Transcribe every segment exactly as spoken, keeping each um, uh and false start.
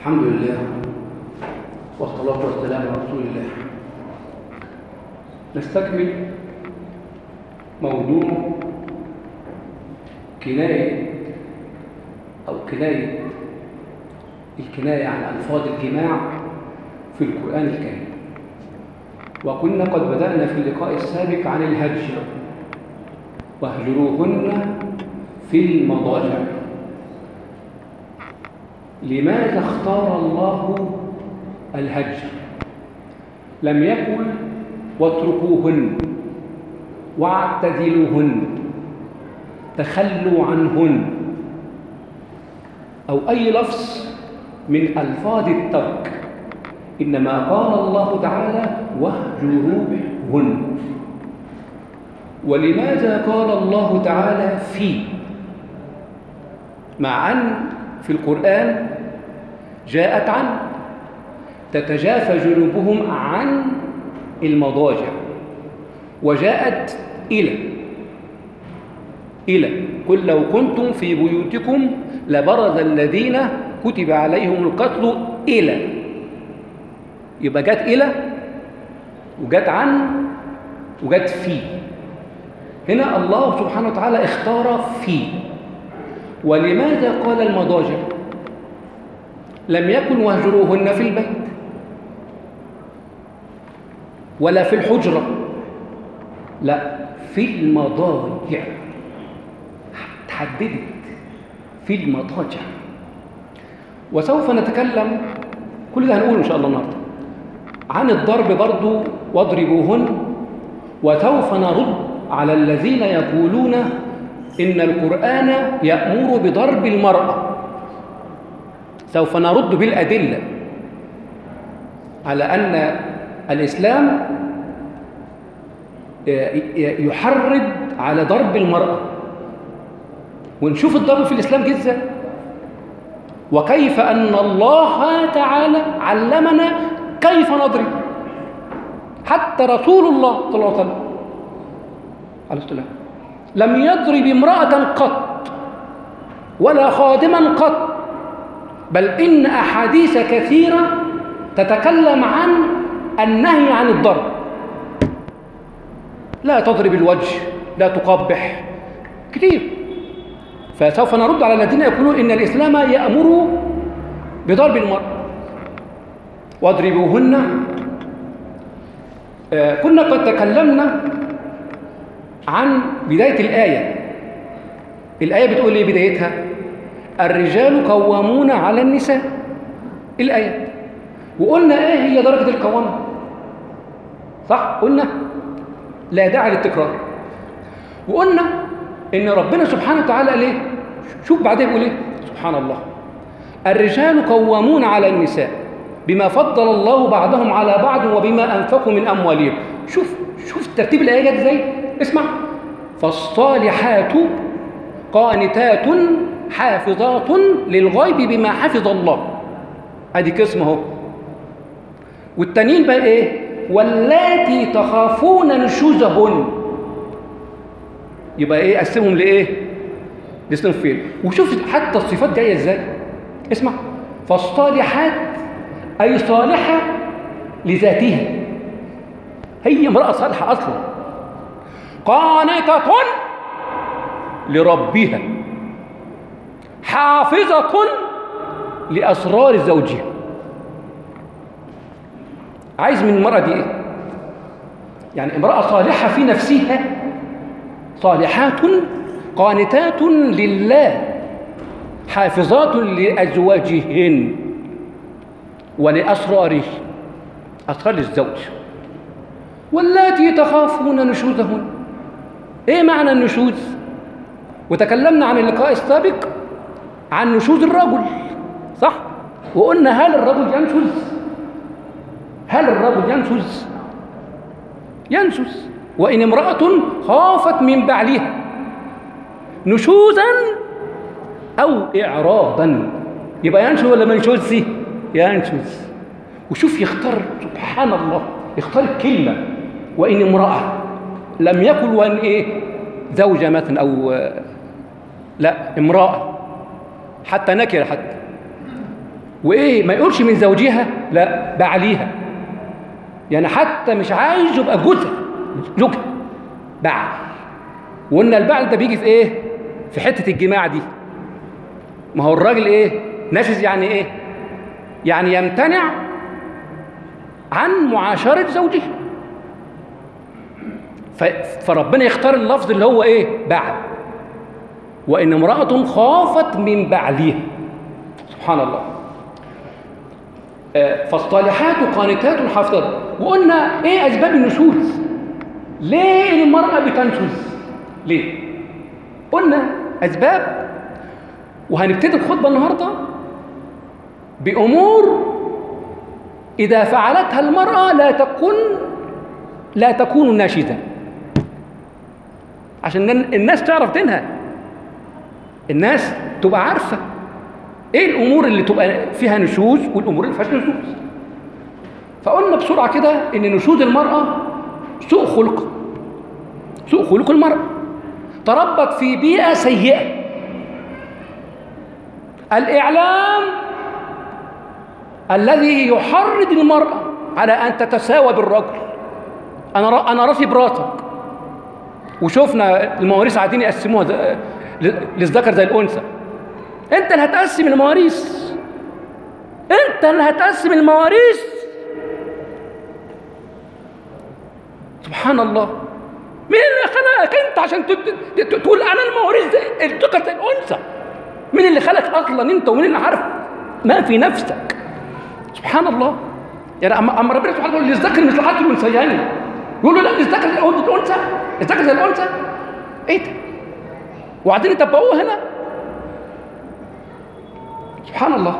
الحمد لله والصلاة والسلام على رسول الله. نستكمل موضوع كناية أو كناية الكناية عن ألفاظ الجماع في القرآن الكريم. وكنا قد بدأنا في اللقاء السابق عن الهجر، واهجروهن في المضاجع. لماذا اختار الله الهجر؟ لم يقل واتركوهن واعتزلوهن، تخلوا عنهن، أو أي لفظ من ألفاظ الترك، إنما قال الله تعالى واهجروهن. ولماذا قال الله تعالى في، مع أن في القرآن جاءت عن تتجافى جنوبهم عن المضاجع، وجاءت إلى إلى قل لو كنتم في بيوتكم لبرز الذين كتب عليهم القتل إلى. يبقى جاءت إلى وجاءت عن وجاءت في. هنا الله سبحانه وتعالى اختار في. ولماذا قال المضاجع؟ لم يكن واهجروهن في البيت ولا في الحجرة، لا، في المضاجع، تحددت في المضاجع. وسوف نتكلم، كل ده هنقول إن شاء الله النهارده، عن الضرب برضو واضربوهن. وسوف نرد على الذين يقولون إن القرآن يأمر بضرب المرأة. سوف نرد بالأدلة على أن الإسلام يحرض على ضرب المرأة، ونشوف الضرب في الإسلام جزء، وكيف أن الله تعالى علمنا كيف نضرب. حتى رسول الله صلى الله عليه وسلم عليه السلام لم يضرب امرأة قط ولا خادما قط، بل إن أحاديث كثيرة تتكلم عن النهي عن الضرب. لا تضرب الوجه، لا تقبح، كثير. فسوف نرد على الذين يقولون إن الإسلام يأمر بضرب المرأة. واضربوهن. آه كنا قد تكلمنا عن بداية الآية. الآية بتقول إيه بدايتها؟ الرجال قوامون على النساء، الآية. وقلنا إيه هي درجة القوامة، صح؟ قلنا لا داعي للتكرار. وقلنا إن ربنا سبحانه وتعالى قال إيه؟ شوف بعدين بيقول إيه؟ سبحان الله، الرجال قوامون على النساء بما فضل الله بعضهم على بعض وبما أنفقوا من أموالهم. شوف شوف ترتيب الآية جت إزاي؟ اسمع، فالصالحات قانتات حافظات للغيب بما حفظ الله. ادي قسم اهو. والتانيين بقى ايه؟ واللاتي تخافون نشوزهن. يبقى ايه؟ قسمهم لايه؟ لصنفين. وشوف حتى الصفات جايه ازاي. اسمع، فالصالحات اي صالحه لذاتها، هي امراه صالحه اصلا. قانتة لربها، حافظة لأسرار زوجها. عايز من المرأة دي إيه؟ يعني امرأة صالحة في نفسها، صالحات قانتات لله، حافظات لأزواجهن ولأسراره، أسرار الزوج. واللاتي تخافون نشوزهن. إيه معنى النشوز؟ وتكلمنا عن اللقاء السابق عن نشوز الرجل، صح؟ وقلنا هل الرجل ينشز؟ هل الرجل ينشز؟ ينشز. وإن امرأة خافت من بعلها نشوزا أو إعراضا، يبقى ينشز ولا ما ينشزش؟ ينشز. وشوف يختار، سبحان الله، يختار الكلمة. وإن امرأة، لم يقل وإن إيه؟ زوجة مثلا، أو لا، امرأة، حتى نكر حتى وايه ما يقولش من زوجها، لا بعليها، يعني حتى مش عايز يبقى جوزها زوجها بعل. وقلنا البعل ده بيجي في ايه؟ في حته الجماع دي. ما هو الراجل ايه؟ ناشز، يعني ايه؟ يعني يمتنع عن معاشره زوجها. فربنا يختار اللفظ اللي هو ايه؟ بعل. وان امراه خافت من بعلها، سبحان الله. فالصالحات قانتات حافظات. وقلنا ايه اسباب النشوز؟ ليه المرأة بتنشز؟ ليه؟ قلنا اسباب، وهنبتدي الخطبة النهاردة بأمور إذا فعلتها المرأة لا تكون لا تكون ناشزة، عشان الناس تعرف دينها، الناس تبقى عارفة ايه الامور اللي تبقى فيها نشوز والامور اللي ما فيهاش نشوز. فقلنا بسرعه كده ان نشوز المراه سوء خلق، سوء خلق المراه، تربت في بيئه سيئه. الاعلام الذي يحرض المراه على ان تتساوى بالرجل، انا را انا راسي براسك، وشفنا المواريث عايزين يقسموها للذكر زي الانثى. انت اللي هتقسم المواريث، انت اللي هتقسم المواريث. سبحان الله. مين اللي خلقك انت عشان تقول انا المواريث زي الذكر زي الانثى؟ مين اللي خلقك اصلا انت؟ ومين اللي عارف ما في نفسك؟ سبحان الله. يعني اما ربنا سبحانه وتعالى للذكر مثل حظ الانثيين، يقول له لا الذكر زي الانثى، الذكر زي الانثى. ايه ده؟ وبعدين يطبقوه هنا. سبحان الله.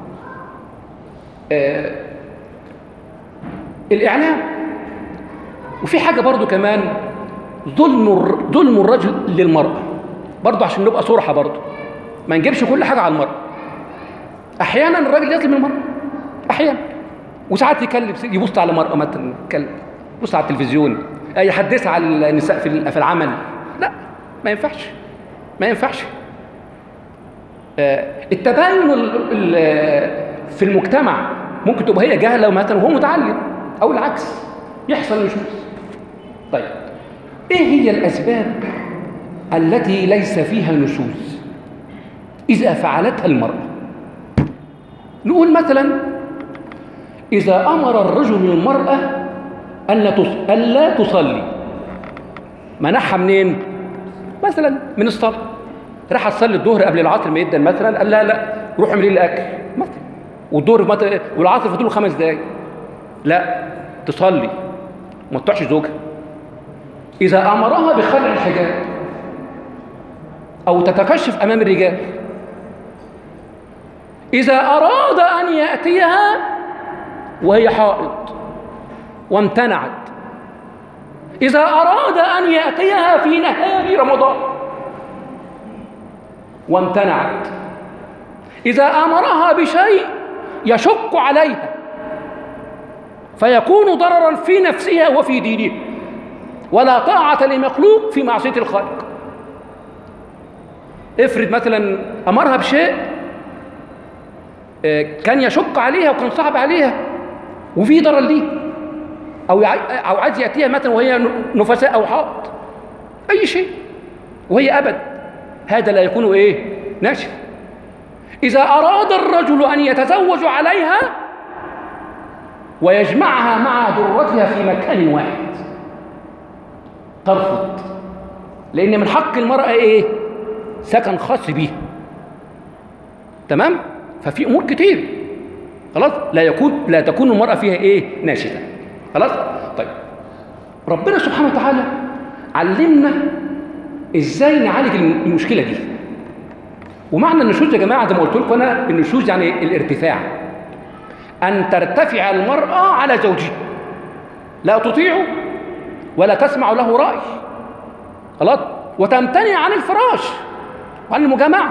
آه الإعلام. وفي حاجة برضو كمان، ظلم ظلم الرجل للمرأة، برضو عشان نبقى صراحة، برضو ما نجيبش كل حاجة على المرأة. أحيانا الراجل يظلم المرأة، أحيانا، وساعات يكلم يبص على مرأة مثلا، يتكلم يبص على التلفزيون، يحدثها على النساء في العمل. لا، ما ينفعش، ما ينفعش. التباين في المجتمع ممكن تبقى هي جاهله مثلا وهو متعلم، او العكس يحصل نشوز. طيب ايه هي الاسباب التي ليس فيها نشوز اذا فعلتها المراه؟ نقول مثلا اذا امر الرجل المراه ان لا تصلي، منعها منين؟ مثلا من الصلاه، راح تصلي الظهر قبل العصر ما يدن مثلا، قال لا لا روح اعملي لي الاكل مثلا، والظهر مثلا والعصر فاضل له خمس دقايق، لا تصلي وما تطيعش زوجها. اذا امرها بخلع الحجاب او تتكشف امام الرجال، اذا اراد ان ياتيها وهي حائض وامتنعت، اذا اراد ان ياتيها في نهار رمضان وامتنعت، إذا أمرها بشيء يشق عليها فيكون ضررا في نفسها وفي دينها، ولا طاعة لمخلوق في معصية الخالق. افرض مثلا أمرها بشيء كان يشق عليها وكان صعب عليها وفي ضرر ليه، أو أو عايز يأتيها مثلا وهي نفساء أو حائض، أي شيء وهي أبد، هذا لا يكون إيه؟ ناشز. إذا أراد الرجل أن يتزوج عليها ويجمعها مع ذرتها في مكان واحد، ترفض، لأن من حق المرأة إيه؟ سكن خاص بيها. تمام؟ ففي أمور كتير خلاص لا يكون لا تكون المرأة فيها إيه؟ ناشزة. خلاص؟ طيب ربنا سبحانه وتعالى علمنا إزاي نعالج المشكلة دي. ومعنى النشوز يا جماعة زي ما قلت لكم أنا، النشوز يعني الارتفاع، أن ترتفع المرأة على زوجها، لا تطيعه ولا تسمع له رأي، خلاص، وتمتنع عن الفراش وعن المجامعة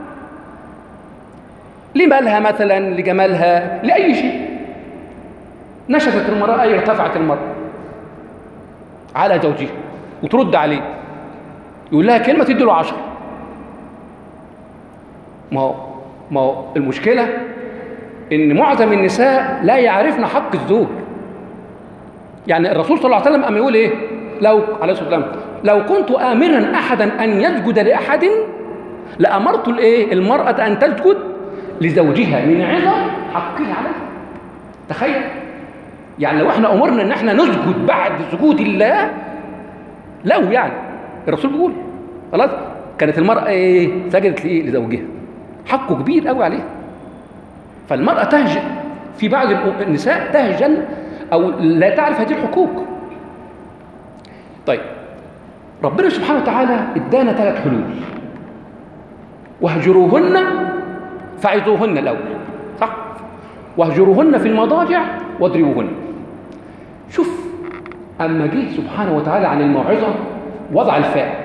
لمالها مثلا، لجمالها، لأي شيء. نشفت المرأة أي ارتفعت المرأة على زوجها وترد عليه، يقول لها كلمة تدي له عشرة. ما هو ما هو المشكلة إن معظم النساء لا يعرفن حق الزوج. يعني الرسول صلى الله عليه وسلم أم يقول إيه؟ لو عليه الصلاة والسلام لو كنت آمرا أحدا أن يسجد لأحد لأمرت الإيه؟ المرأة أن تسجد لزوجها من عظم حقه عليه. تخيل، يعني لو احنا أمرنا أن احنا نسجد بعد سجود الله، لو يعني الرسول بيقول خلاص كانت المرأة إيه؟ سجدت لإيه؟ لزوجها. حقه كبير قوي عليها. فالمرأة تهجن، في بعض النساء تهجن أو لا تعرف هذه الحقوق. طيب ربنا سبحانه وتعالى ادانا ثلاث حلول: واهجروهن، فعظوهن الأول، صح؟ واهجروهن في المضاجع واضربوهن. شوف أما جه سبحانه وتعالى عن الموعظة وضع الفاء: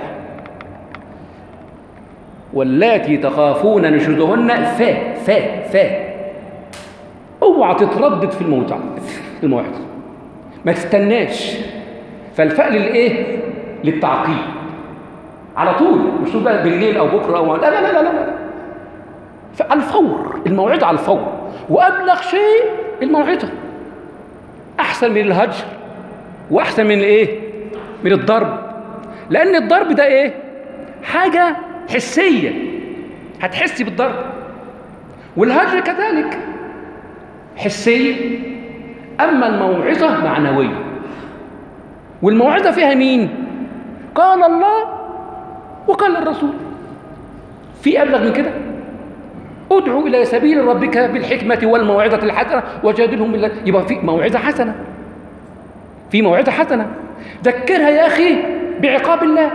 واللاتي تخافون نشوزهن، فاء فاء فاء. اوعى تتردد في الموضوع في الموعظة، ما تستناش. فالفاء للايه؟ للتعقيب على طول، مش تقول بقى بالليل او بكره او لا لا لا لا لا، على الفور. الموعظة على الفور، وابلغ شيء الموعظة احسن من الهجر واحسن من الايه؟ من الضرب. لان الضرب ده ايه؟ حاجه حسيه، هتحسي بالضرب، والهجر كذلك حسيه. اما الموعظه معنويه، والموعظه فيها مين؟ قال الله وقال الرسول. في ابلغ من كده؟ ادعو الى سبيل ربك بالحكمه والموعظه الحسنه وجادلهم بالتي. يبقى في موعظه حسنه، في موعظه حسنه. ذكرها يا اخي بعقاب الله،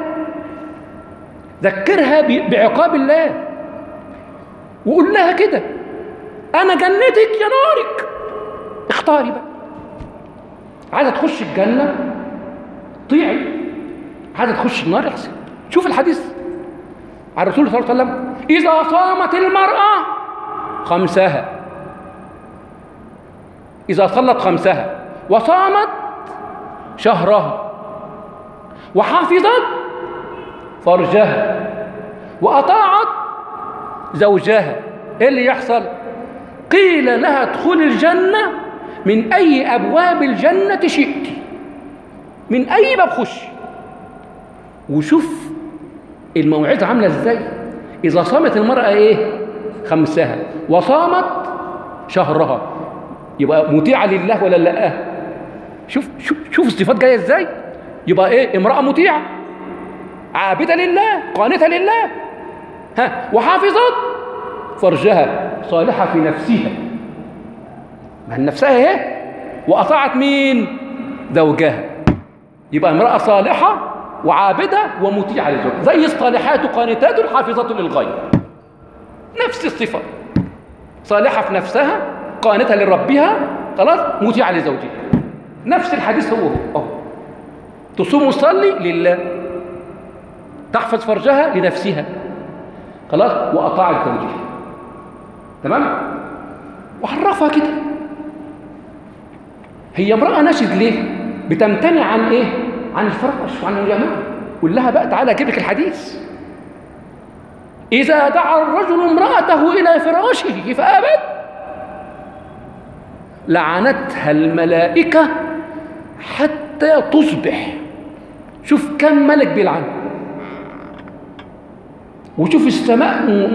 ذكرها بعقاب الله، وقول لها كده: انا جنتك يا نارك، اختاري بقى. عايزه تخش الجنه طيعي، عايزه تخش النار احسن. شوف الحديث عن الرسول صلى الله عليه وسلم: اذا صامت المراه خمسها، اذا صلت خمسها وصامت شهرها وحافظت فرجها وأطاعت زوجها، إيه اللي يحصل؟ قيل لها ادخلي الجنة من أي أبواب الجنة شئت، من أي باب خش. وشوف الموعظة عاملة إزاي. إذا صامت المرأة إيه؟ خمسها وصامت شهرها، يبقى مطيعة لله ولا لا؟ شوف شوف شوف الصفات جاية إزاي. يبقى إيه؟ امرأة مطيعة، عابدة لله، قانتة لله، ها، وحافظت فرجها، صالحة في نفسها، من نفسها اهي، وأطاعت مين؟ زوجها. يبقى امرأة صالحة وعابدة ومطيعة للزوج، زي الصالحات قانتات حافظة للغيب، نفس الصفة، صالحة في نفسها، قانتة لربها، خلاص، مطيعة لزوجها. نفس الحديث هو هو. تصوم وتصلي لله، تحفظ فرجها لنفسها، خلاص، وأطاعت زوجها، تمام؟ وعرفها كده. هي امرأة نشد ليه؟ بتمتنع عن ايه؟ عن الفراش وعن الجماعة. قول لها بقى تعالى اجيب لك الحديث: إذا دعا الرجل امرأته إلى فراشه فأبت لعنتها الملائكة حتى تصبح. شوف كم ملك بيلعن، وشوف السماء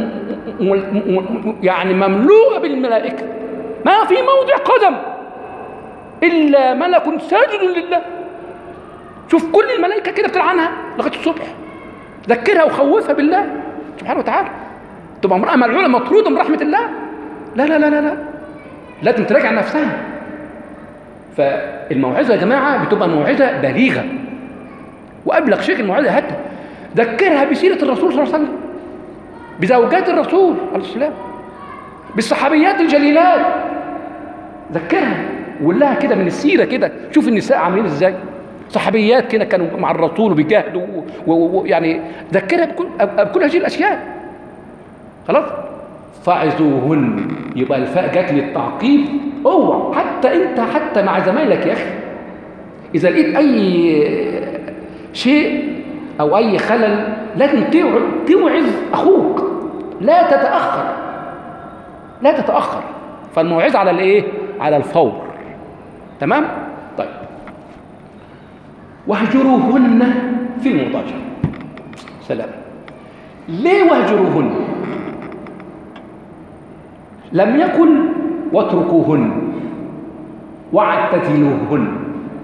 يعني مملوءة بالملائكة، ما في موضع قدم إلا ملك ساجد لله. شوف كل الملائكة كده بتلعنها لغاية الصبح. ذكرها وخوفها بالله سبحانه وتعالى. تبقى امرأة ملعونة مطرودة من رحمة الله؟ لا لا لا لا لا، لازم تراجع نفسها. فالموعظة يا جماعة بتبقى موعظة بليغة، وأبلغ شيء الموعظة حتى ذكرها بسيرة الرسول صلى الله عليه وسلم، بزوجات الرسول عليه السلام، بالصحابيات الجليلات. ذكرها وقول لها كده من السيرة كده. شوف النساء عاملين ازاي، صحابيات كده كانوا مع الرسول وبيجاهدوا، ويعني ذكرها بكل, بكل هذه الأشياء. خلاص، فعظوهن. يبقى الفاء جات للتعقيب. اوعى حتى انت حتى مع زمايلك يا اخي، اذا لقيت اي شيء او اي خلل لازم توعظ اخوك، لا تتاخر، لا تتاخر فالموعظة على الايه؟ على الفور. تمام؟ طيب، واهجروهن في المضاجع. سلام. ليه واهجروهن؟ لم يقل واتركوهن واعتزلوهن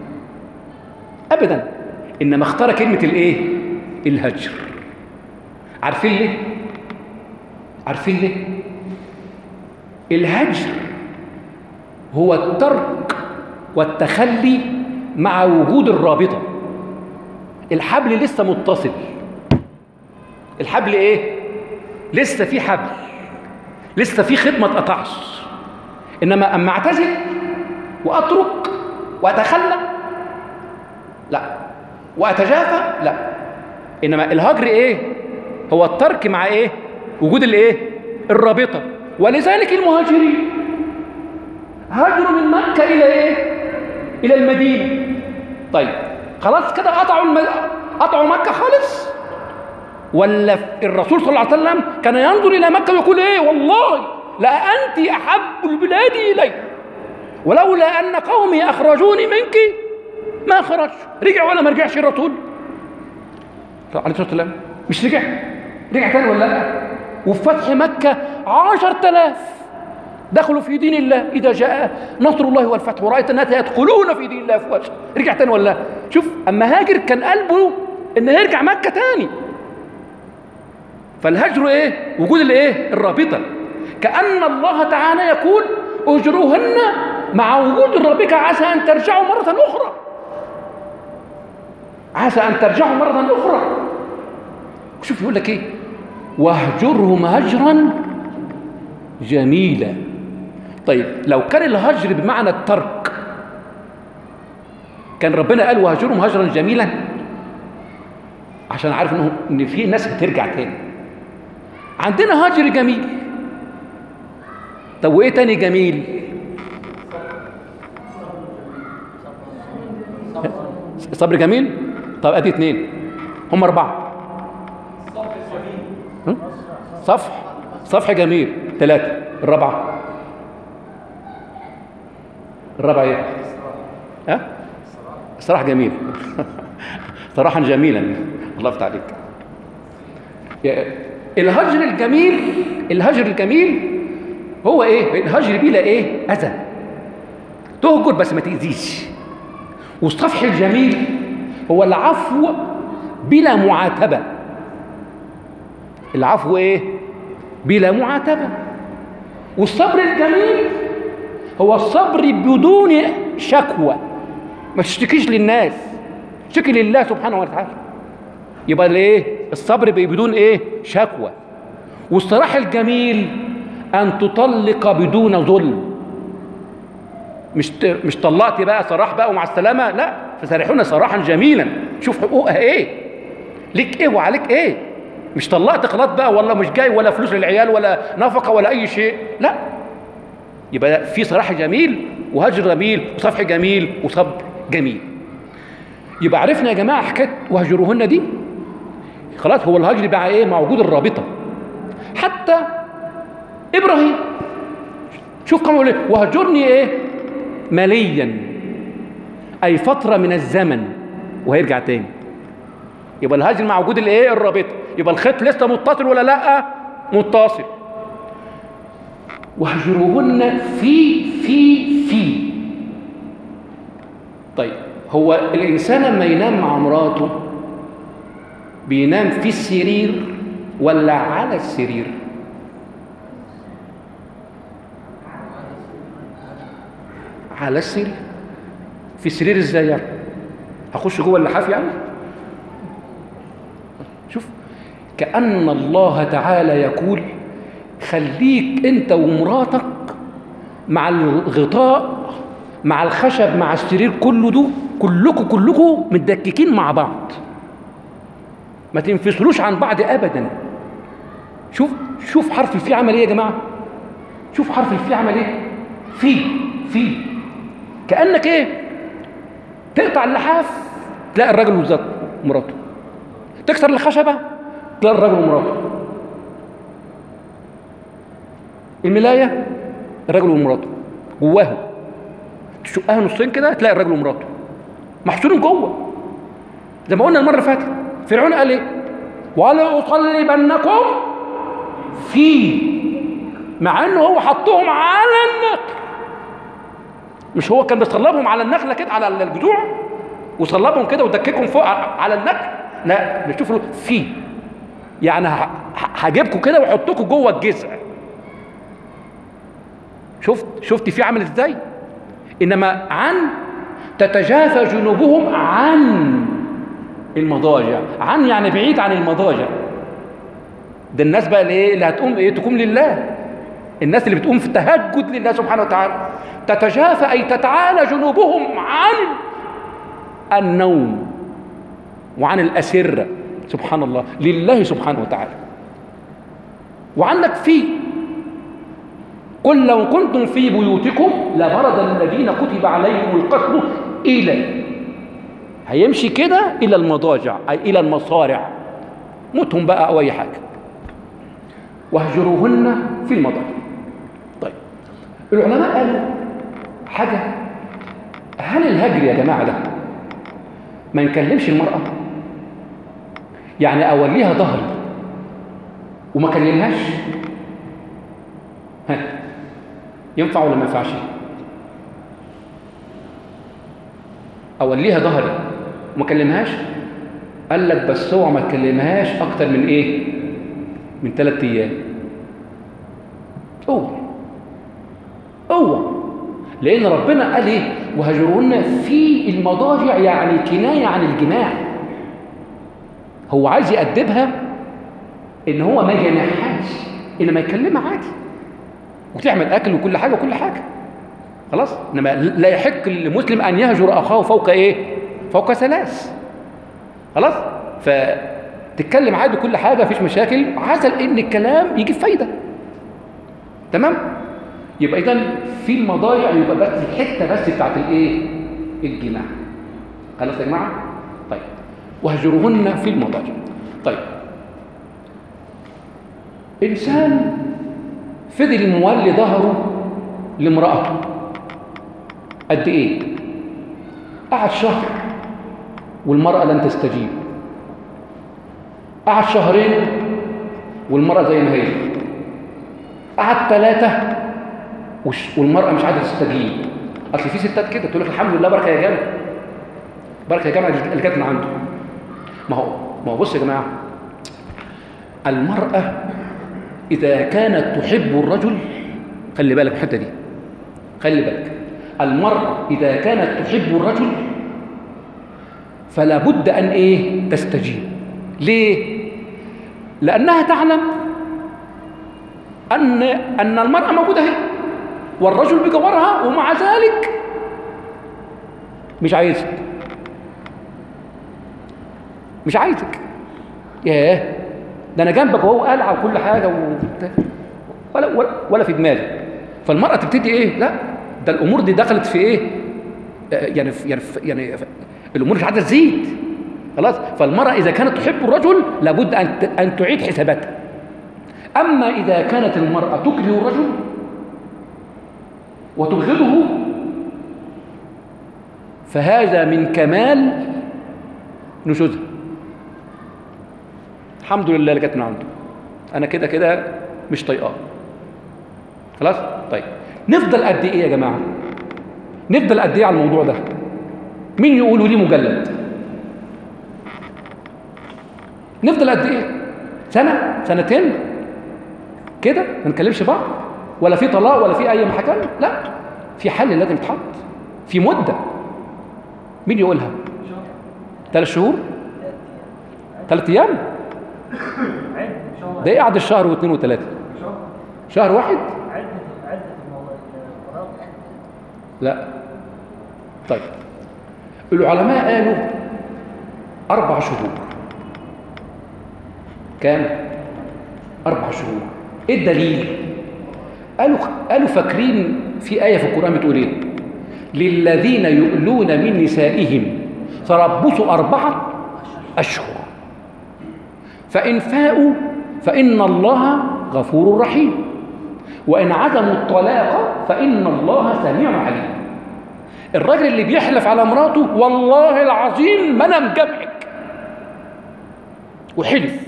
ابدا، انما اختار كلمه الايه؟ الهجر. عارفين ليه؟ عارفين ليه؟ الهجر هو الترك والتخلي مع وجود الرابطه. الحبل لسه متصل، الحبل ايه؟ لسه في حبل، لسه في خيط ما اتقطعش. انما اما اعتزل واترك واتخلى لا، واتجافى لا. انما الهجر ايه؟ هو الترك مع ايه؟ وجود الايه؟ الرابطه. ولذلك المهاجرين هاجروا من مكه الى ايه؟ الى المدينه. طيب خلاص كده قطعوا الم... قطعوا مكه خالص؟ ولا الرسول صلى الله عليه وسلم كان ينظر الى مكه ويقول ايه؟ والله لأنت احب البلاد الي، ولولا ان قومي اخرجوني منك ما خرجت. رجع ولا ما رجعش الرسول عليه الصلاه والسلام؟ مش رجع؟ رجع تاني ولا لا؟ وفي فتح مكه عشرة آلاف دخلوا في دين الله اذا جاء نصر الله والفتح ورايت الناس يدخلون في دين الله افواجا. رجع تاني ولا لا؟ شوف، اما هاجر كان قلبه ان يرجع مكه تاني. فالهجر ايه؟ وجود الايه؟ الرابطه. كأن الله تعالى يقول اهجروهن مع وجود الرابطه، عسى ان ترجعوا مره اخرى، عسى ان ترجعوا مره اخرى. شوف يقول لك ايه؟ واهجرهم هجرا جميلا. طيب لو كان الهجر بمعنى الترك كان ربنا قال واهجرهم هجرا جميلا، عشان عارف انه ان في ناس هترجع تاني. عندنا هجر جميل. طب وايه تاني جميل؟ صبر جميل. طب ادي اتنين، هم اربعه. صفح صفح جميل. ثلاثه. الرابعه الرابعه ايه؟ ها؟ أه؟ الصراحه جميل. صراحه جميلا. الله يفتح عليك. الهجر الجميل، الهجر الجميل هو ايه؟ الهجر بلا ايه؟ اذى. تهجر بس ما تاذيش. والصفح الجميل هو العفو بلا معاتبه. العفو ايه؟ بلا معاتبه. والصبر الجميل هو الصبر بدون شكوى، ما تشتكيش للناس، اشتكي لله سبحانه وتعالى. يبقى الايه؟ الصبر بدون ايه؟ شكوى. والصراح الجميل ان تطلق بدون ظلم. مش مش طلقتي بقى صراح بقى ومع السلامه، لا، فسارحونا صراحا جميلا. شوف حقوقها ايه، ليك ايه وعليك ايه. مش طلقت خلاص بقى والله مش جاي ولا فلوس للعيال ولا نفقه ولا اي شيء، لا. يبقى في صراح جميل وهجر جميل وصفح جميل وصبر جميل. يبقى عرفنا يا جماعه حكايه وهجروهن دي. خلاص هو الهجر بقى ايه؟ مع وجود الرابطه. حتى ابراهيم شوف كم يقول ايه؟ وهجرني ايه؟ مليا، اي فتره من الزمن وهيرجع تاني. يبقى الهجر مع وجود الايه؟ الرابطه. يبقى الخيط لسه متصل ولا لا؟ متصل. وهجروهن في في في طيب هو الانسان لما ينام مع مراته بينام في السرير ولا على السرير؟ على السرير. في السرير ازاي يعني؟ هخش جوه اللحاف يعني؟ شوف، كأن الله تعالى يقول خليك انت ومراتك مع الغطاء مع الخشب مع السرير كله ده، كلكم كلكم متدككين مع بعض، ما تنفصلوش عن بعض ابدا. شوف شوف حرف الفي عمل ايه يا جماعه؟ شوف حرف الفي عمل ايه؟ في في كأنك ايه؟ تقطع اللحاف تلاقي الراجل وزوجته ومراته، تكسر الخشبه تلاقي الراجل ومراته، الملايه الرجل ومراته جواه، تشقها نصين كده تلاقي الرجل ومراته محشورين جوه. زي ما قلنا المره اللي فاتت، فرعون قال ايه؟ ولأصلبنكم في، مع انه هو حطهم على النخل. مش هو كان بيصلبهم على النخله كده على الجذوع وصلبهم كده ودككهم فوق على النخل؟ لا، بتشوفوا في، يعني هجيبكم كده واحطكم جوه الجذع. شفت شفت في عمل ازاي؟ انما عن تتجافى جنوبهم عن المضاجع، عن يعني بعيد عن المضاجع. ده الناس بقى اللي ايه اللي هتقوم ايه تقوم لله، الناس اللي بتقوم في التهجد لله سبحانه وتعالى. تتجافى اي تتعالى جنوبهم عن النوم وعن الأسرة، سبحان الله، لله سبحانه وتعالى. وعندك في قل لو كنتم في بيوتكم لبرز الذين كتب عليهم القتل إلى، هيمشي كده إلى المضاجع أي إلى المصارع، موتهم بقى أو أي حاجة. واهجروهن في المضاجع. طيب العلماء قالوا حاجة، هل الهجر يا جماعة ده ما نكلمش المرأة؟ يعني أوليها ظهري وما كلمهاش، ها ينفع ولا ما ينفعش؟ أوليها ظهري وما كلمهاش، قال لك بس هو ما تكلمهاش أكتر من إيه؟ من ثلاث أيام. أوه أوه لأن ربنا قال إيه؟ وهجرهن في المضاجع، يعني كناية عن الجماع. هو عايز يأدبها إن هو ما يجنحهاش، إنما يكلمها عادي وتعمل أكل وكل حاجة وكل حاجة، خلاص. إنما لا يحق للمسلم أن يهجر أخاه فوق إيه؟ فوق ثلاث، خلاص. فتتكلم عادي كل حاجة، مفيش مشاكل، عسل إن الكلام يجيب فايدة، تمام. يبقى إذن في المضاجع يبقى بس الحتة بس بتاعت الإيه؟ الجماع، خلاص يا جماعة. طيب واهجروهن في المضاجع. طيب إنسان فضل مولي ظهره لامرأته قد إيه؟ قعد شهر والمرأة لن تستجيب، قعد شهرين والمرأة زي ما هي، قعد ثلاثة والمرأة مش عايزة تستجيب. أصل في ستات كده تقول لك الحمد لله بركة يا جامع، بركة يا جامع اللي جت من عنده. ما هو ما هو بص يا جماعة، المرأة إذا كانت تحب الرجل، خلي بالك الحتة دي، خلي بالك، المرأة إذا كانت تحب الرجل فلا بد أن إيه؟ تستجيب. ليه؟ لأنها تعلم أن أن المرأة موجودة هي والرجل بجوارها، ومع ذلك مش عايزك، مش عايزك. ياه، ده أنا جنبك وهو قلعة وكل حاجة و... ولا, ولا ولا في دماغي. فالمرأة تبتدي إيه؟ لا، ده الأمور دي دخلت في إيه؟ يعني يعني يعني الأمور مش عايزة تزيد، خلاص. فالمرأة إذا كانت تحب الرجل لابد أن أن تعيد حساباتها. أما إذا كانت المرأة تكره الرجل وتبغضه فهذا من كمال نشوزها. الحمد لله اللي جت من عنده، أنا كده كده مش طايقاه، خلاص. طيب نفضل قد إيه يا جماعة؟ نفضل قد إيه على الموضوع ده؟ مين يقولوا لي مجلد؟ نفضل قد إيه؟ سنة؟ سنتين؟ كده ما نكلمش بعض؟ ولا في طلاق ولا في أي محاكم؟ لا، في حل لازم يتحط، في مدة. مين يقولها؟ ثلاث شهور؟ ثلاث أيام؟ ده إيه قعد الشهر واثنين وثلاثة؟ شهر واحد؟ لا. طيب العلماء قالوا أربع شهور. كام؟ أربع شهور. إيه الدليل؟ قالوا قالوا فاكرين في آية في القرآن بتقول إيه؟ للذين يؤلون من نسائهم تربص أربعة أشهر فإن فاءوا فإن الله غفور رحيم. وإن عزموا الطلاق فإن الله سميع عليم. الراجل اللي بيحلف على مراته والله العظيم ما أنا مجمعك وحلف،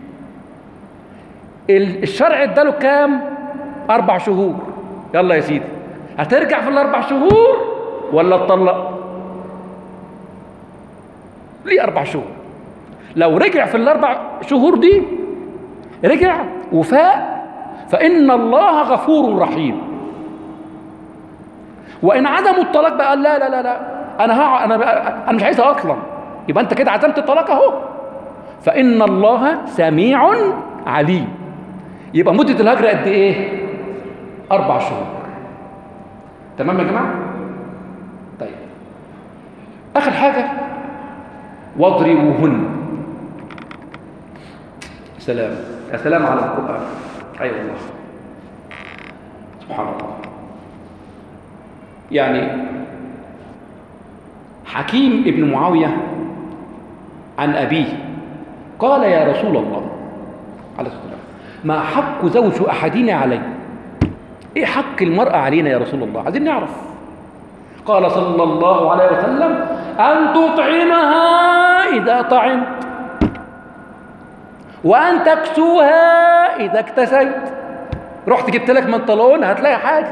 الشرع اداله كام؟ أربع شهور. يلا يا سيدي، هترجع في الأربع شهور ولا تطلق؟ ليه أربع شهور؟ لو رجع في الأربع شهور دي رجع وفاء فإن الله غفور رحيم. وإن عدموا الطلاق بقى لا لا لا لا أنا ها أنا أنا مش عايزها أصلا، يبقى أنت كده عزمت الطلاق أهو. فإن الله سميع عليم. يبقى مدة الهجرة قد إيه؟ أربع شهور. تمام يا جماعة؟ طيب آخر حاجة واضربوهن. سلام يا سلام على القرآن. أي أيوة والله سبحان الله. يعني حكيم ابن معاوية عن أبيه قال يا رسول الله عليه الصلاة والسلام ما حق زوج أحدنا علي؟ إيه حق المرأة علينا يا رسول الله؟ عايزين نعرف. قال صلى الله عليه وسلم أن تطعمها إذا طعمت، وأن تكسوها إذا اكتسيت. رحت جبت لك منطلون هتلاقي حاجة،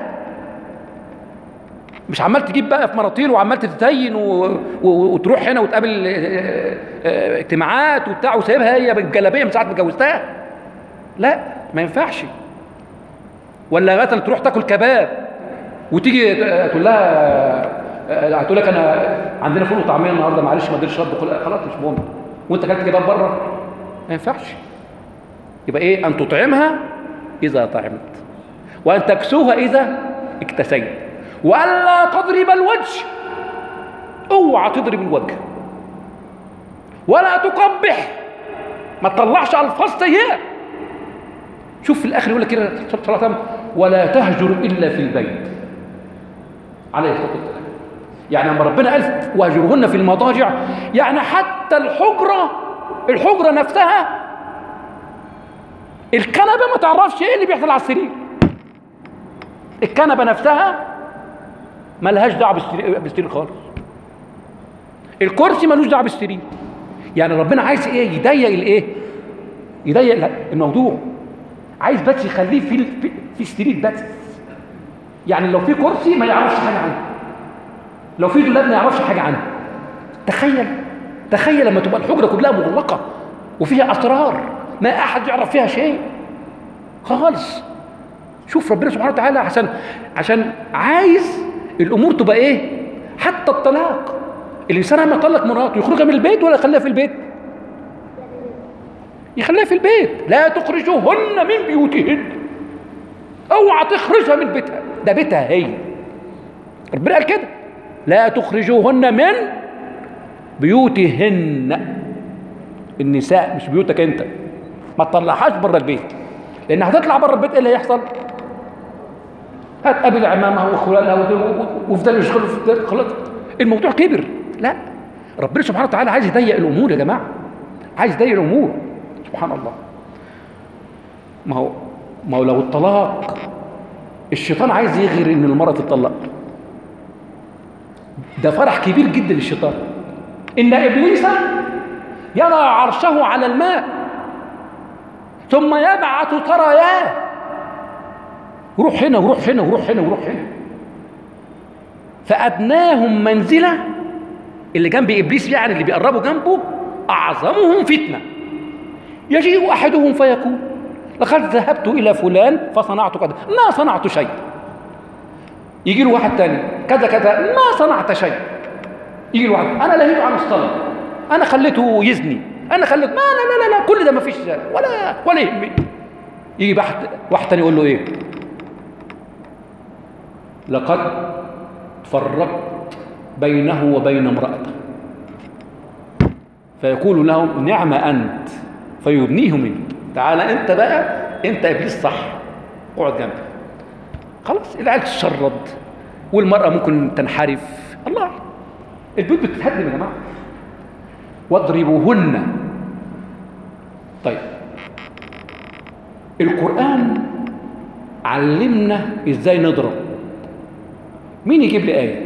مش عمال تجيب بقى في مراتيل وعمال تتزين و... و... وتروح هنا وتقابل اجتماعات وبتاع وسايبها هي بالجلابيه من ساعه ما اتجوزتها. لا ما ينفعش. ولا مثلا تروح تاكل كباب وتيجي تقول لها هتقول لك انا عندنا فول وطعميه النهارده معلش ما اقدرش اطبخ، خلاص مش مهم، وانت اكلت كباب بره. ما ينفعش. يبقى ايه؟ ان تطعمها اذا طعمت، وان تكسوها اذا اكتسيت، وألا تضرب الوجه. اوعى تضرب الوجه، ولا تقبح، ما تطلعش الفاظ سيئه. شوف في الاخر يقول لك كده صلى الله عليه وسلم ولا تهجر الا في البيت عليه الصلاه والسلام. يعني لما ربنا قال واهجرهن في المضاجع، يعني حتى الحجره الحجره نفسها الكنبه ما تعرفش ايه اللي بيحصل على السرير. الكنبه نفسها ملهاش دعوه بالسرير خالص. الكرسي ملوش دعوه بالسرير. يعني ربنا عايز ايه؟ يضيق الايه؟ يضيق الموضوع. عايز بس يخليه في في السرير بس. يعني لو في كرسي ما يعرفش حاجه عنه، لو في دولاب ما يعرفش حاجه عنه. تخيل تخيل لما تبقى الحجره كلها مغلقه وفيها اسرار ما احد يعرف فيها شيء خالص. شوف ربنا سبحانه وتعالى عشان عشان عايز الامور تبقى ايه؟ حتى الطلاق، الانسان لما يطلق مراته يخرجها من البيت ولا يخليها في البيت؟ يخليها في البيت. لا تخرجوهن من بيوتهن. اوعى تخرجها من بيتها، ده بيتها هي. ربنا قال كده لا تخرجوهن من بيوتهن. النساء مش بيوتك انت، ما تطلعهاش بره البيت، لان هتطلع بره البيت ايه اللي هيحصل؟ هتقابل عمامها واخوالها ويفضلوا يشغلوا في خلاص الموضوع كبر. لا، ربنا سبحانه وتعالى عايز يضيق الامور يا جماعه، عايز يضيق الامور سبحان الله. ما هو ما هو لو الطلاق الشيطان عايز يغير ان المراه تطلق، ده فرح كبير جدا للشيطان. ان ابليس يضع عرشه على الماء ثم يبعث سراياه، وروح هنا وروح هنا وروح هنا وروح هنا، فأدناهم منزلة، اللي جنب إبليس يعني اللي بيقربوا جنبه، أعظمهم فتنة. يجيء أحدهم فيقول لقد ذهبت إلى فلان فصنعت كذا، ما صنعت شيء. يجي له واحد تاني كذا كذا، ما صنعت شيء. يجي له واحد أنا لهيته عن الصلاة، أنا خليته يزني، أنا خليته ما لا لا لا لا كل ده ما فيش ولا ولا يهمني. يجي واحد واحد تاني يقول له إيه؟ لقد فرقت بينه وبين امرأته، فيقول لهم نعم أنت، فيبنيه منه. تعال أنت بقى، أنت إبليس صح، اقعد جنبي. خلاص العيال تشرد والمرأة ممكن تنحرف. الله، البيوت بتتهدم يا جماعة. واضربوهن. طيب القرآن علمنا ازاي نضرب. مين يجيب لي آية؟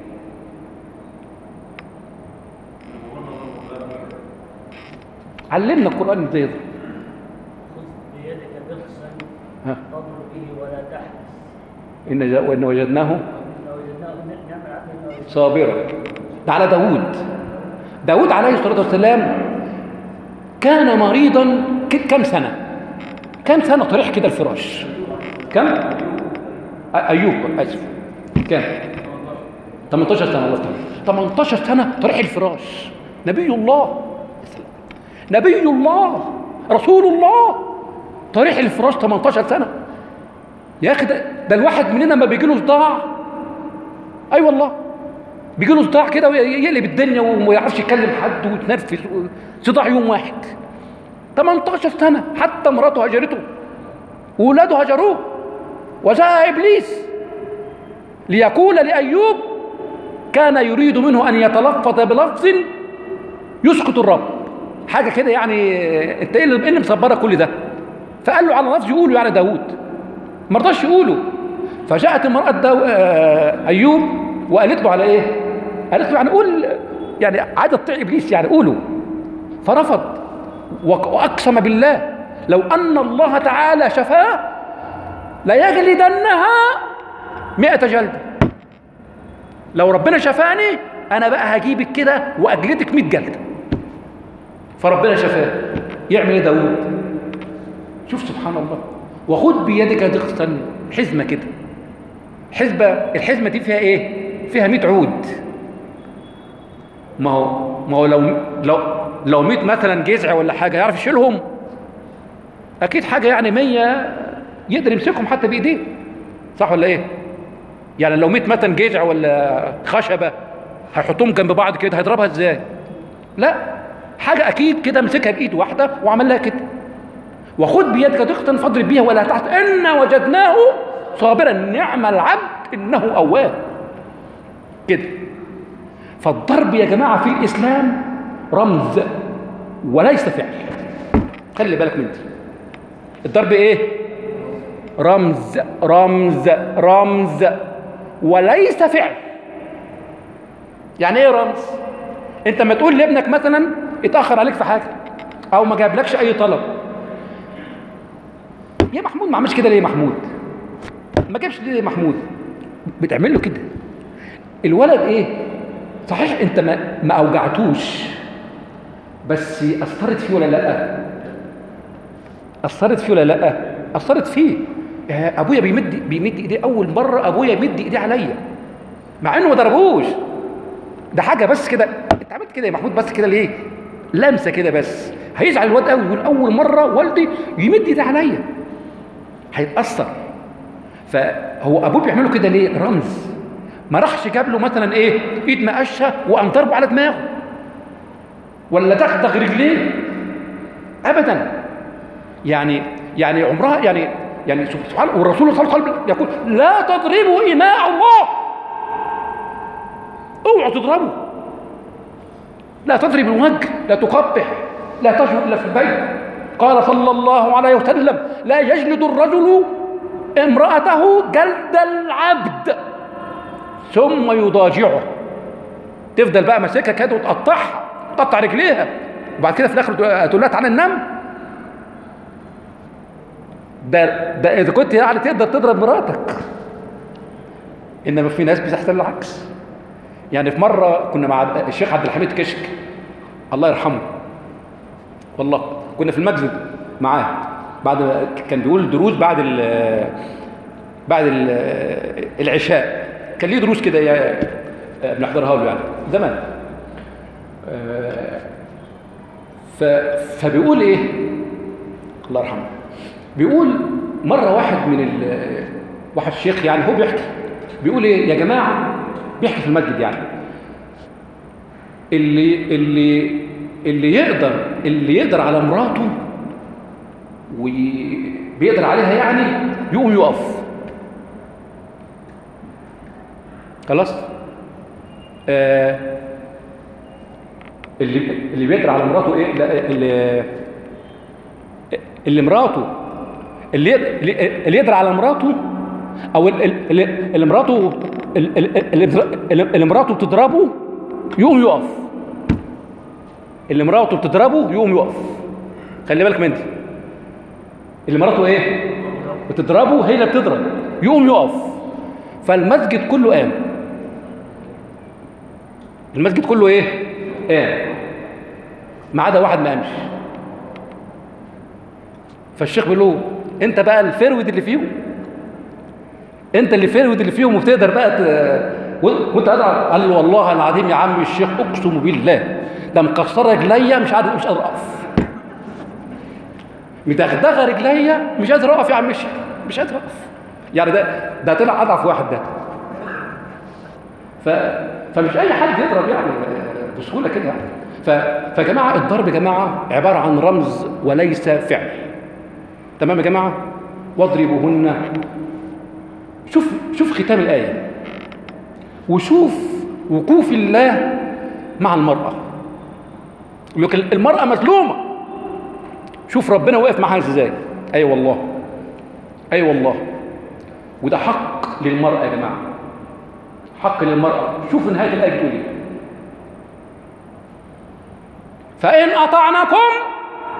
علمنا القرآن ازاي يضرب. خذ بيدك بغصا ها. تضرب به ولا تحنث إن جا- وإن وجدناه لو وجدناه نعم العبد إنه صابرا. ده على داود. داود عليه الصلاة والسلام كان مريضا ك- كم سنة؟ كم سنة طريح كده الفراش؟ كم؟ أ- أيوب أسف. كم؟ ثمانية عشر سنة. الله تعالى ثمانية عشر سنة طريح الفراش. نبي الله، نبي الله، رسول الله، طريح الفراش ثمانية عشر سنة. يا أخي ده, ده الواحد مننا ما بيجي له صداع. أي أيوة والله بيجي له صداع كده ويقلب الدنيا وما يعرفش يكلم حد ويتنرفز. صداع يوم واحد. ثمانية عشر سنة. حتى مراته هجرته وولاده هجروه. وجاء إبليس ليقول لأيوب كان يريد منه أن يتلفظ بلفظ يسقط الرب. حاجة كده يعني انت ايه اللي مصبرة كل ده؟ فقال له على لفظ يقوله يعني داود، ما رضاش يقوله. فجاءت امرأة داو... آه... أيوب وقالت له على ايه؟ قالت له يعني قول، يعني عايزة تطيع إبليس يعني قوله. فرفض وأقسم بالله لو أن الله تعالى شفاه ليجلدنها مئة جلدة. لو ربنا شفاني أنا بقى هجيبك كده وأجلدك مئة جلدة. فربنا شفاه. يعمل ايه داود؟ شوف سبحان الله. وخذ بيدك ضغطا، حزمة كده، حزبة. الحزمة دي فيها ايه؟ فيها مئة عود. ما هو ما هو لو لو لو مئة مثلا جذع ولا حاجة يعرف يشيلهم؟ أكيد حاجة يعني مية يقدر يمسكهم حتى بإيديه، صح ولا إيه؟ يعني لو مئة مثلا جذع ولا خشبة هيحطهم جنب بعض كده هيضربها إزاي؟ لا، حاجة أكيد كده مسكها بإيد واحدة وعمل لها كده. وخذ بيدك ضغطا فاضرب بيها ولا تحت إن وجدناه صابرا نعم العبد إنه أواب. كده. فالضرب يا جماعة في الإسلام رمز وليس فعل. خلي بالك من دي. الضرب إيه؟ رمز رمز رمز وليس فعل. يعني إيه رمز؟ أنت ما تقول لابنك مثلا اتأخر عليك في حاجة أو ما جابلكش أي طلب، يا محمود ما عملش كده ليه يا محمود؟ ما جابش ليه يا محمود؟ بتعمل له كده. الولد إيه؟ صحيح أنت ما, ما أوجعتوش، بس أثرت فيه ولا لأ؟ أثرت فيه ولا لأ؟ أثرت فيه. أبويا بيمد بيمد إيديه أول مرة، أبويا يمد إيديه عليا مع إنه ما ضربوش. ده حاجة بس كده، أنت عملت كده يا محمود بس كده ليه؟ لمسة كده بس. هيزعل الواد قوي يقول أول مرة والدي يمد إيديه عليا، هيتأثر. فهو أبوه بيعمله كده ليه؟ رمز. ما راحش جاب له مثلا إيه؟ إيد مقشة وقام ضربه على دماغه ولا دغدغ رجليه أبدا. يعني يعني عمرها يعني يعني سبحان الله. والرسول صلى الله عليه وسلم يقول لا تضربوا إماء الله. اوعوا تضربوا. لا تضرب الوجه، لا تقبح، لا تجهر إلا في البيت. قال صلى الله عليه وسلم لا يجلد الرجل امرأته جلد العبد ثم يضاجعه. تفضل بقى ماسكها كده وتقطعها، تقطع رجليها، وبعد كده في الاخر تقول لها تعالى ننام. ده ده اذا كنت يعني تقدر تضرب مراتك. انما في ناس بتحصل العكس. يعني في مره كنا مع الشيخ عبد الحميد كشك الله يرحمه، والله كنا في المسجد معاه بعد كان بيقول دروس بعد ال بعد ال العشاء. كان ليه دروس كده بنحضرها له يعني زمان. فبيقول ايه الله يرحمه، بيقول مره واحد من ال واحد شيخ يعني هو بيحكي، بيقول ايه يا جماعه، بيحكي في المسجد يعني اللي اللي اللي يقدر اللي يقدر على مراته وبيقدر عليها يعني يقوم يقف خلاص. آه اللي اللي بيقدر على مراته ايه؟ لا اللي اللي مراته اللي اللي يقدر على مراته، او اللي مراته اللي مراته بتضربه يقوم يقف، اللي مراته بتضربه يقوم يقف. خلي بالك من دي، اللي مراته ايه بتضربه، هي اللي بتضرب، يقوم يقف. فالمسجد كله قام، المسجد كله ايه قام، ما عدا واحد ما قامش. فالشيخ بيقول له انت بقى الفرود اللي فيهم، انت اللي فرود اللي فيهم وبتقدر بقى ت... وانت قادر. قال له والله العظيم يا عم الشيخ اقسم بالله ده مكسره رجليا، مش قادر مش قادر اقف، مدغدغه رجليا، مش قادر اقف يا عم الشيخ، مش قادر اقف. يعني ده ده طلع اضعف واحد ده. ف... فمش اي حد يضرب يعني بسهوله كده يعني. ف... فجماعه الضرب يا جماعه عباره عن رمز وليس فعل. تمام يا جماعه؟ واضربوهن. شوف شوف ختام الايه، وشوف وقوف الله مع المراه. لكن المراه مظلومه، شوف ربنا واقف معاها ازاي. اي أيوة والله اي أيوة والله. وده حق للمراه يا جماعه، حق للمراه. شوف نهايه الايه بتقول ايه: فان اطعنكم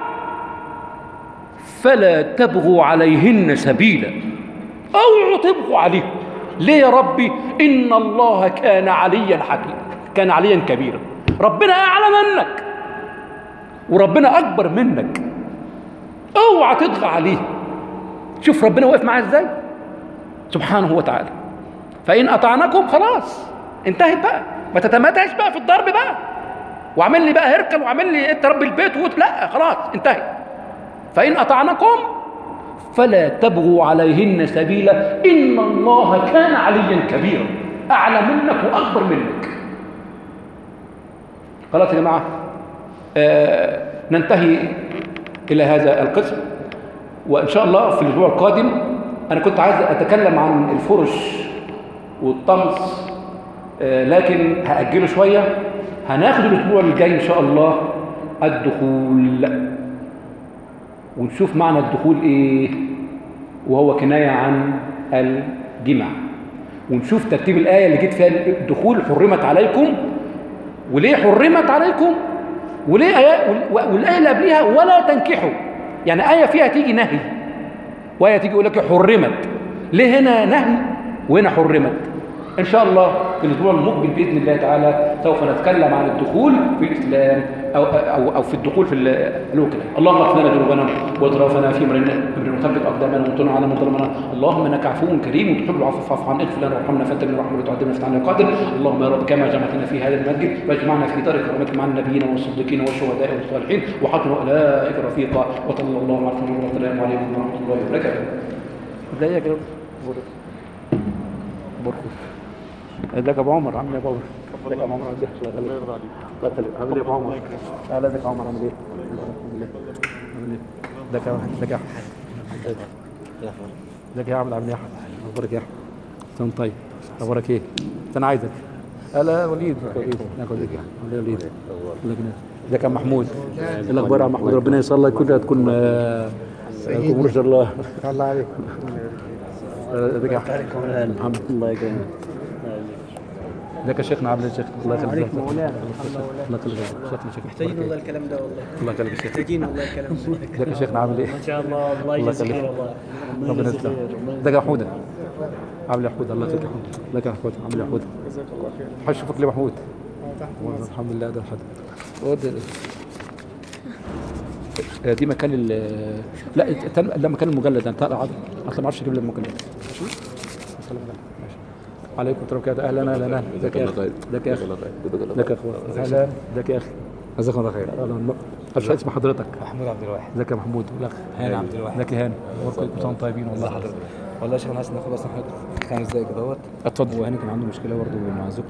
فلا تبغوا عليهن سبيلا. اوعوا تبغوا عليهم. ليه يا ربي؟ ان الله كان عليا حكيما، كان عليا كبيرا. ربنا اعلى منك وربنا اكبر منك، اوعى تطغى عليه. شوف ربنا واقف معاه ازاي سبحانه وتعالى. فان اطعنكم خلاص انتهت بقى، ما تتماداش بقى في الضرب بقى وعمل لي بقى هركل وعمل لي انت رب البيت وت... لا خلاص انتهت. فان اطعنكم فلا تبغوا عليهن سبيلا ان الله كان عليا كبيرا، اعلى منك واكبر منك. خلاص يا جماعه، آه ننتهي الى هذا القسم، وان شاء الله في الاسبوع القادم انا كنت عايز اتكلم عن الفرش والطمس، آه لكن هاجله شويه. هناخد الاسبوع الجاي ان شاء الله الدخول، ونشوف معنى الدخول ايه، وهو كنايه عن الجماع، ونشوف ترتيب الايه اللي جيت فيها الدخول حرمت عليكم، وليه حرمت عليكم، وليه آية والايه اللي قبلها ولا تنكحوا. يعني ايه فيها تيجي نهي وايه تيجي يقول لك حرمت. ليه هنا نهي وهنا حرمت؟ ان شاء الله في الاسبوع المقبل باذن الله تعالى سوف نتكلم عن الدخول في الاسلام او او او في الدخول في الوكلاء. اللهم اغفر لنا ذنوبنا واسرافنا في امرنا وثبت اقدامنا وانصرنا على من ظلمنا. اللهم انك عفو كريم وتحب العفو فاعف عنا، اغفر لنا وارحمنا فانت من الرحمن وتعذبنا فتعنا القادر. اللهم يا رب كما جمعتنا في هذا المسجد واجمعنا في دار كرامتك مع النبيين والصديقين والشهداء والصالحين وحسن اولئك رفيقا. وصلى الله على محمد والسلام عليكم ورحمه الله وبركاته. ازيك يا بركوس؟ ازيك يا ابو عمر؟ عامل ايه يا ابو عمر؟ ازيك يا ابو عمر؟ الله يرضى عليك. الله يخليك. عامل ايه يا ابو عمر؟ اهلا ازيك يا عمر؟ عامل ايه؟ عامل ايه؟ ازيك يا واحد؟ ازيك يا احمد؟ ازيك يا عامل؟ عامل ايه يا احمد؟ اخبارك ايه يا احمد؟ تمام طيب. اخبارك ايه؟ انا عايزك. هلا وليد. وليد ناخد ازيك يا احمد؟ يا وليد. ازيك يا محمود؟ ايه الاخبار يا محمود؟ ربنا يصلي كلها تكون ما شاء الله. الله عليك. ازيك يا احمد؟ الحمد لله يكرمك. ازيك يا شيخنا؟ عامل ايه يا شيخ؟ الله يخليك. مولانا الله يخليك. شيخنا شيخ محتاجين والله الكلام ده والله. الله يخليك يا شيخ. محتاجين والله الكلام ده. ازيك يا شيخنا؟ عامل ايه؟ ما شاء الله. الله يجزيك خير والله. ربنا يسلمك. ازيك يا حوده؟ عامل ايه يا حوده؟ الله يخليك يا حوده. ازيك يا حوده؟ عامل ايه يا حوده؟ جزاك الله خير. حابب اشوفك ليه يا محمود؟ الحمد لله. ده الحد دي مكان ال لا لا مكان المجلد. انت اصلا ما اعرفش اجيب لك المجلد. ماشي. عليكم السلام ورحمه الله. اهلا اهلا. ازيك يا اخي؟ ازيك يا اخي؟ ازيك يا اخويا؟ اهلا. ازيك يا اخي؟ جزاك الله خير. اهلا. مش اسم حضرتك؟ محمود عبد الواحد. ازيك يا محمود؟ الاخ هاني عبد الواحد. ازيك يا هاني؟ اخباركم كلكم طيبين والله. حضرتك والله يا شيخ انا عايز ناخد بس خمس دقايق كده اهوت. اتفضل. هو هاني كان عنده مشكله برضه مع زوجته.